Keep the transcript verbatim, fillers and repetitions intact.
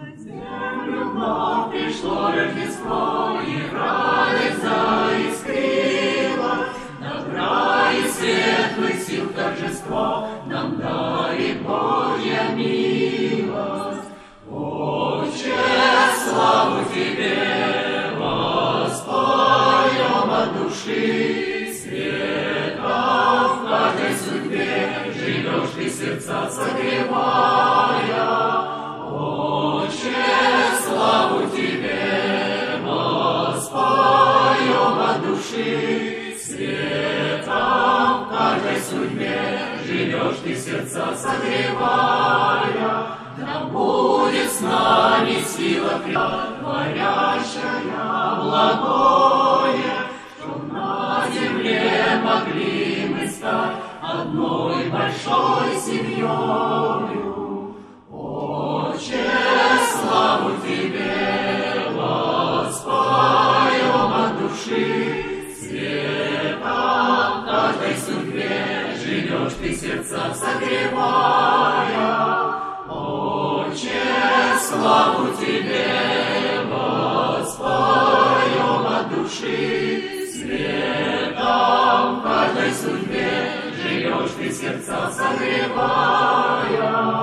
Землю вновь пришло Рождество, и радость заискрила, добра и светлых сил торжество нам дарит Божья милость. Отче, славу Тебе воспоем от души, светом в каждой судьбе живешь Ты сердца согревая. Отче, славу Тебе воспоем от души, светом в каждой судьбе живешь Ты сердца согревая. Да будет с нами сила творящая благое, чтоб на земле могли мы стать одной большой семьёю. Отче, славу Тебе воспоем от души, светом в каждой судьбе живешь Ты сердца согревая. Отче, славу Тебе воспоем от души, светом в каждой судьбе живешь Ты сердца согревая.